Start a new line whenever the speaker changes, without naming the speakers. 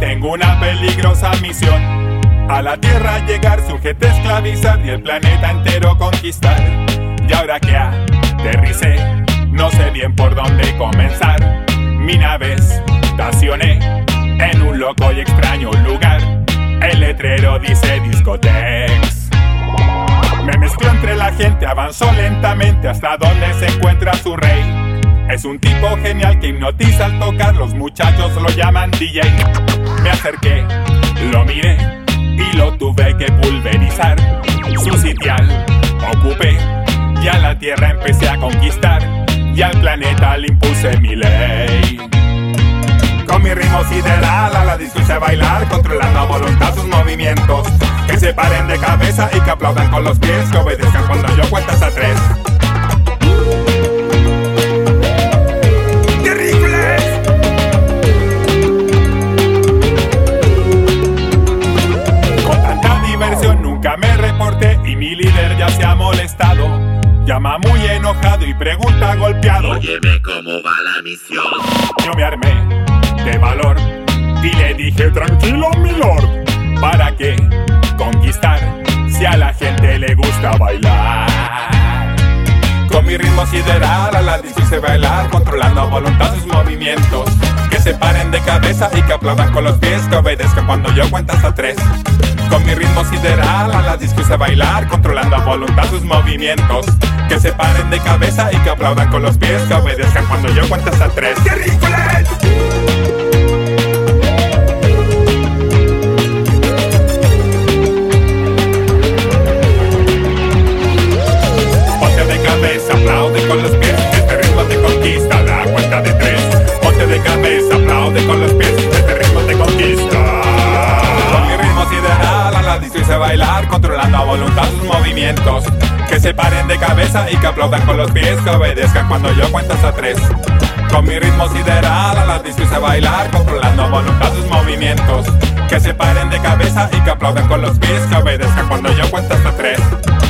Tengo una peligrosa misión. A la Tierra llegar, su gente esclavizar y el planeta entero conquistar. Y ahora que aterricé, no sé bien por dónde comenzar. Mi nave estacioné en un loco y extraño lugar. El letrero dice Discotex. Me mezclo entre la gente, avanzo lentamente hasta donde se encuentra su rey. Es un tipo genial que hipnotiza al tocar, los muchachos lo llaman DJ. Me acerqué, lo miré y lo tuve que pulverizar. Su sitial ocupé y a la Tierra empecé a conquistar. Y al planeta le impuse mi ley. Con mi ritmo sideral a la disco hice bailar, controlando a voluntad sus movimientos. Que se paren de cabeza y que aplaudan con los pies, que obedezcan cuando yo cuento hasta 3. Con tanta diversión nunca me reporté y mi líder ya se ha molestado. Llama muy enojado y pregunta golpeado:
óyeme, ¿cómo va la misión?
Yo me armé de valor y le dije: tranquilo, mi lord. ¿Para qué conquistar si a la gente le gusta bailar? Con mi ritmo sideral a la disco hice bailar, controlando a voluntad sus movimientos. Que se paren de cabeza y que aplaudan con los pies, que obedezcan cuando yo cuento hasta 3. Con mi ritmo sideral a la disco hice bailar, controlando a voluntad sus movimientos. Que se paren de cabeza y que aplaudan con los pies, que obedezcan cuando yo cuento hasta 3. ¡Terrícolas! Ponte de cabeza, aplaude con los pies, este ritmo te conquista, da cuenta de 3. Ponte de cabeza, aplaude con los pies, este ritmo te conquista. Con mi ritmo sideral a la disco hice bailar, controlando a voluntad sus movimientos. Que se paren de cabeza y que aplaudan con los pies, que obedezcan cuando yo cuento hasta 3. Con mi ritmo sideral a la disco hice bailar, controlando a voluntad sus movimientos. Que se paren de cabeza y que aplaudan con los pies, que obedezcan cuando yo cuento hasta 3.